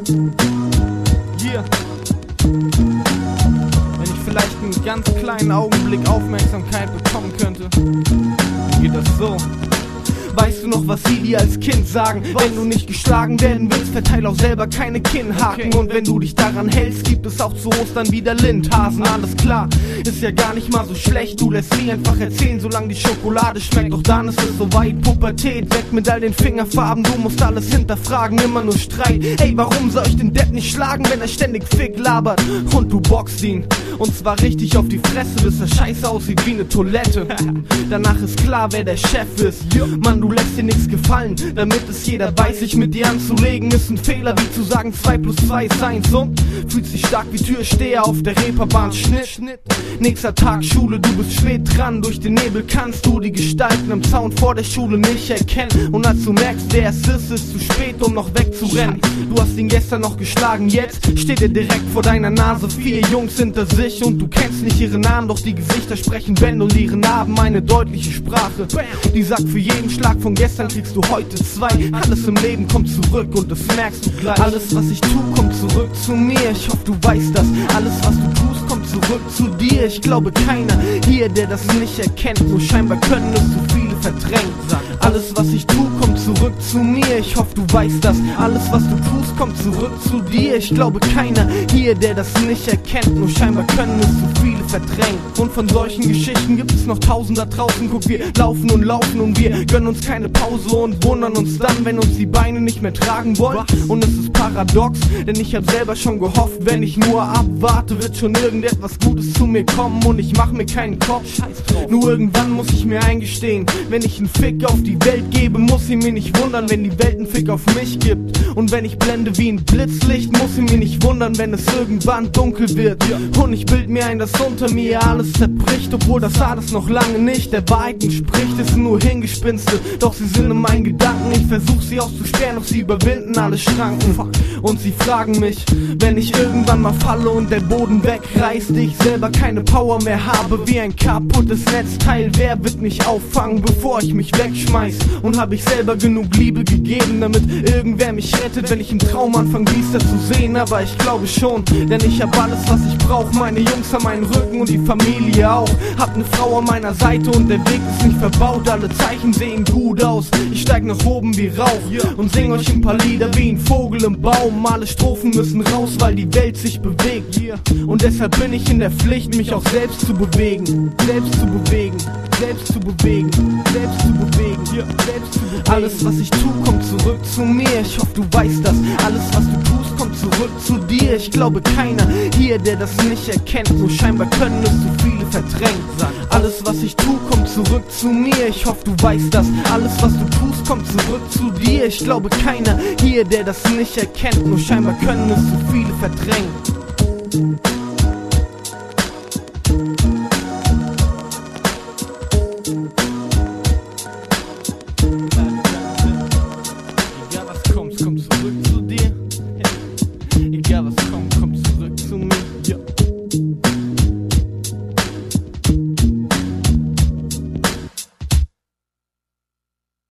Yeah. Wenn ich vielleicht einen ganz kleinen Augenblick Aufmerksamkeit bekommen könnte, dann geht das so. Weißt du noch, was sie dir als Kind sagen? Wenn du nicht geschlagen werden willst, verteil auch selber keine Kinnhaken. Und wenn du dich daran hältst, gibt es auch zu Ostern wieder Lindhasen. Alles klar, ist ja gar nicht mal so schlecht. Du lässt sie einfach erzählen, solange die Schokolade schmeckt. Doch dann ist es soweit, Pubertät, weg mit all den Fingerfarben. Du musst alles hinterfragen, immer nur Streit. Ey, warum soll ich den Depp nicht schlagen, wenn er ständig Fick labert? Und du boxt ihn, und zwar richtig auf die Fresse, bis er scheiße aussieht wie eine Toilette. Danach ist klar, wer der Chef ist. Mann, du lässt dir nichts gefallen, damit es jeder weiß. Sich mit dir anzulegen ist ein Fehler, wie zu sagen 2 + 2 ist 1. Und fühlst dich stark wie Türsteher auf der Reeperbahn. Schnitt. Nächster Tag Schule, du bist spät dran. Durch den Nebel kannst du die Gestalten am Zaun vor der Schule nicht erkennen. Und als du merkst, wer es ist zu spät, um noch wegzurennen. Du hast ihn gestern noch geschlagen, jetzt steht er direkt vor deiner Nase. 4 Jungs hinter sich und du kennst nicht ihre Namen, doch die Gesichter sprechen Bände und ihre Narben eine deutliche Sprache. Die sagt, für jeden Schlag von gestern kriegst du heute 2. Alles im Leben kommt zurück und das merkst du gleich. Alles, was ich tue, kommt zurück zu mir. Ich hoffe, du weißt das. Alles, was du tust, kommt zurück zu dir. Ich glaube, keiner hier, der das nicht erkennt. Nur scheinbar können es zu viele verdrängt. Alles, was ich tue, kommt zurück zu mir. Ich hoffe, du weißt das. Alles, was du tust, kommt zurück zu dir. Ich glaube, keiner hier, der das nicht erkennt. Nur scheinbar können es zu viele verdrängt. Und von solchen Geschichten gibt es noch 1000 da draußen. Guck, wir laufen und wir gönnen uns keine Pause und wundern uns dann, wenn uns die Beine nicht mehr tragen wollen. Und es ist paradox, denn ich hab selber schon gehofft, wenn ich nur abwarte, wird schon irgendetwas Gutes zu mir kommen und ich mach mir keinen Kopf. Nur irgendwann muss ich mir eingestehen, wenn ich einen Fick auf die Welt gebe, muss sie mir nicht wundern, wenn die Welt einen Fick auf mich gibt. Und wenn ich blende wie ein Blitzlicht, muss sie mir nicht wundern, wenn es irgendwann dunkel wird. Und ich bild mir ein, dass unter mir alles zerbricht, obwohl das alles noch lange nicht der Wahrheit entspricht. Es sind nur Hingespinste, doch sie sind in meinen Gedanken. Ich versuch sie auszusperren, doch sie überwinden alle Schranken. Und sie fragen mich, wenn ich irgendwann mal falle und der Boden wegreißt, ich selber keine Power mehr habe, wie ein kaputtes Netzteil. Wer wird mich auffangen, bevor ich mich wegschmeiß? Und hab ich selber genug Liebe gegeben, damit irgendwer mich rettet, wenn ich im Traum anfange, Biester zu sehen? Aber ich glaube schon, denn ich hab alles, was ich brauch. Meine Jungs haben meinen Rücken und die Familie auch. Hab ne Frau an meiner Seite und der Weg ist nicht verbaut. Alle Zeichen sehen gut aus. Ich steig nach oben wie Rauch und sing euch ein paar Lieder wie ein Vogel im Baum. Alle Strophen müssen raus, weil die Welt sich bewegt. Und deshalb bin ich in der Pflicht, mich auch selbst zu bewegen. Selbst zu bewegen, selbst zu bewegen, selbst zu bewegen, selbst zu bewegen. Alles, was ich tue, kommt zurück zu mir. Ich hoffe, du weißt das. Alles, was du tust, kommt zurück zu dir. Ich glaube, keiner hier, der das nicht erkennt. Nur scheinbar können es zu viele verdrängt. Alles, was ich tue, kommt zurück zu mir. Ich hoffe, du weißt das. Alles, was du tust, kommt zurück zu dir. Ich glaube, keiner hier, der das nicht erkennt. Nur scheinbar können es zu viele verdrängt.